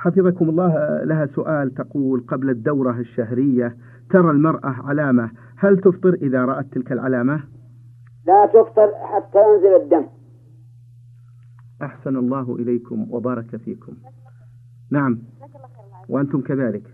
حفظكم الله، لها سؤال تقول: قبل الدورة الشهرية ترى المرأة علامة، هل تفطر إذا رأت تلك العلامة؟ لا تفطر حتى ينزل الدم. أحسن الله إليكم وبارك فيكم. نعم، وأنتم كذلك.